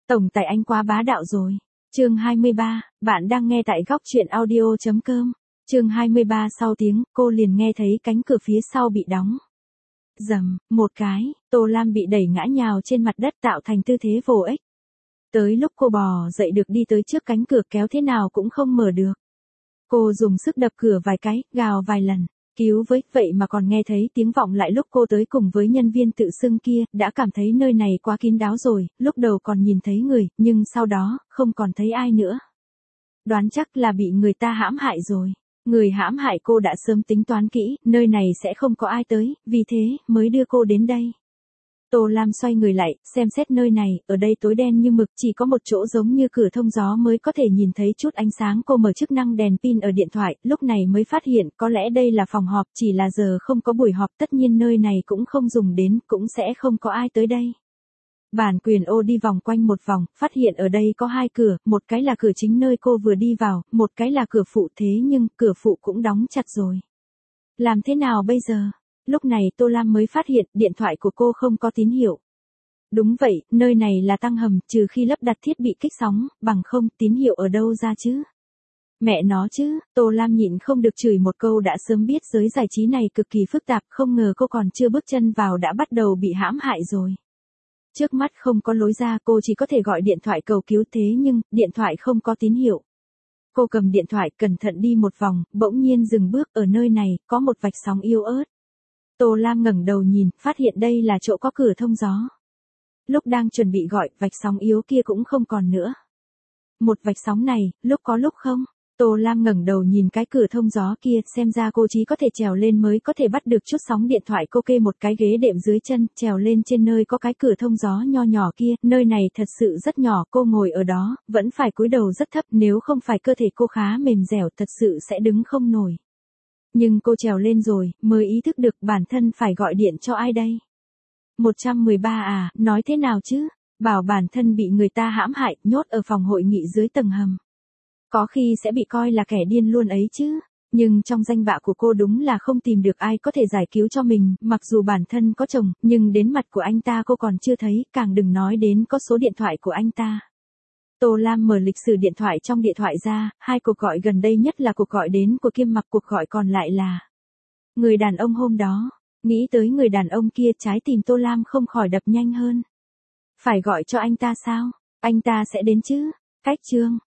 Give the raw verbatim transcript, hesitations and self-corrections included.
Tổng tài anh quá bá đạo rồi. Chương hai mươi ba, bạn đang nghe tại góc truyện audio chấm com. Chương hai mươi ba sau tiếng, cô liền nghe thấy cánh cửa phía sau bị đóng. Rầm, một cái, Tô Lam bị đẩy ngã nhào trên mặt đất tạo thành tư thế vô ích. Tới lúc cô bò dậy được đi tới trước cánh cửa kéo thế nào cũng không mở được. Cô dùng sức đập cửa vài cái, gào vài lần, cứu với, vậy mà còn nghe thấy tiếng vọng lại lúc cô tới cùng với nhân viên tự xưng kia, đã cảm thấy nơi này quá kín đáo rồi, lúc đầu còn nhìn thấy người, nhưng sau đó, không còn thấy ai nữa. Đoán chắc là bị người ta hãm hại rồi. Người hãm hại cô đã sớm tính toán kỹ, nơi này sẽ không có ai tới, vì thế, mới đưa cô đến đây. Tô Lam xoay người lại, xem xét nơi này, ở đây tối đen như mực, chỉ có một chỗ giống như cửa thông gió mới có thể nhìn thấy chút ánh sáng. Cô mở chức năng đèn pin ở điện thoại, lúc này mới phát hiện có lẽ đây là phòng họp, chỉ là giờ không có buổi họp, tất nhiên nơi này cũng không dùng đến, cũng sẽ không có ai tới đây. Bản quyền ô đi vòng quanh một vòng, phát hiện ở đây có hai cửa, một cái là cửa chính nơi cô vừa đi vào, một cái là cửa phụ, thế nhưng cửa phụ cũng đóng chặt rồi. Làm thế nào bây giờ? Lúc này Tô Lam mới phát hiện điện thoại của cô không có tín hiệu. Đúng vậy, nơi này là tăng hầm, trừ khi lắp đặt thiết bị kích sóng, bằng không tín hiệu ở đâu ra chứ? Mẹ nó chứ, Tô Lam nhịn không được chửi một câu, đã sớm biết giới giải trí này cực kỳ phức tạp, không ngờ cô còn chưa bước chân vào đã bắt đầu bị hãm hại rồi. Trước mắt không có lối ra, cô chỉ có thể gọi điện thoại cầu cứu, thế nhưng, điện thoại không có tín hiệu. Cô cầm điện thoại cẩn thận đi một vòng, bỗng nhiên dừng bước, ở nơi này, có một vạch sóng yếu ớt. Tô Lam ngẩng đầu nhìn, phát hiện đây là chỗ có cửa thông gió. Lúc đang chuẩn bị gọi, vạch sóng yếu kia cũng không còn nữa. Một vạch sóng này, lúc có lúc không. Tô Lam ngẩng đầu nhìn cái cửa thông gió kia, xem ra cô chỉ có thể trèo lên mới có thể bắt được chút sóng điện thoại. Cô kê một cái ghế đệm dưới chân, trèo lên trên nơi có cái cửa thông gió nho nhỏ kia, nơi này thật sự rất nhỏ, cô ngồi ở đó, vẫn phải cúi đầu rất thấp, nếu không phải cơ thể cô khá mềm dẻo thật sự sẽ đứng không nổi. Nhưng cô trèo lên rồi, mới ý thức được bản thân phải gọi điện cho ai đây. một trăm mười ba à, nói thế nào chứ, bảo bản thân bị người ta hãm hại, nhốt ở phòng hội nghị dưới tầng hầm. Có khi sẽ bị coi là kẻ điên luôn ấy chứ, nhưng trong danh bạ của cô đúng là không tìm được ai có thể giải cứu cho mình, mặc dù bản thân có chồng, nhưng đến mặt của anh ta cô còn chưa thấy, càng đừng nói đến có số điện thoại của anh ta. Tô Lam mở lịch sử điện thoại trong điện thoại ra, hai cuộc gọi gần đây nhất là cuộc gọi đến của Kim Mặc, cuộc gọi còn lại là người đàn ông hôm đó. Nghĩ tới người đàn ông kia, trái tim Tô Lam không khỏi đập nhanh hơn. Phải gọi cho anh ta sao? Anh ta sẽ đến chứ? Cách chương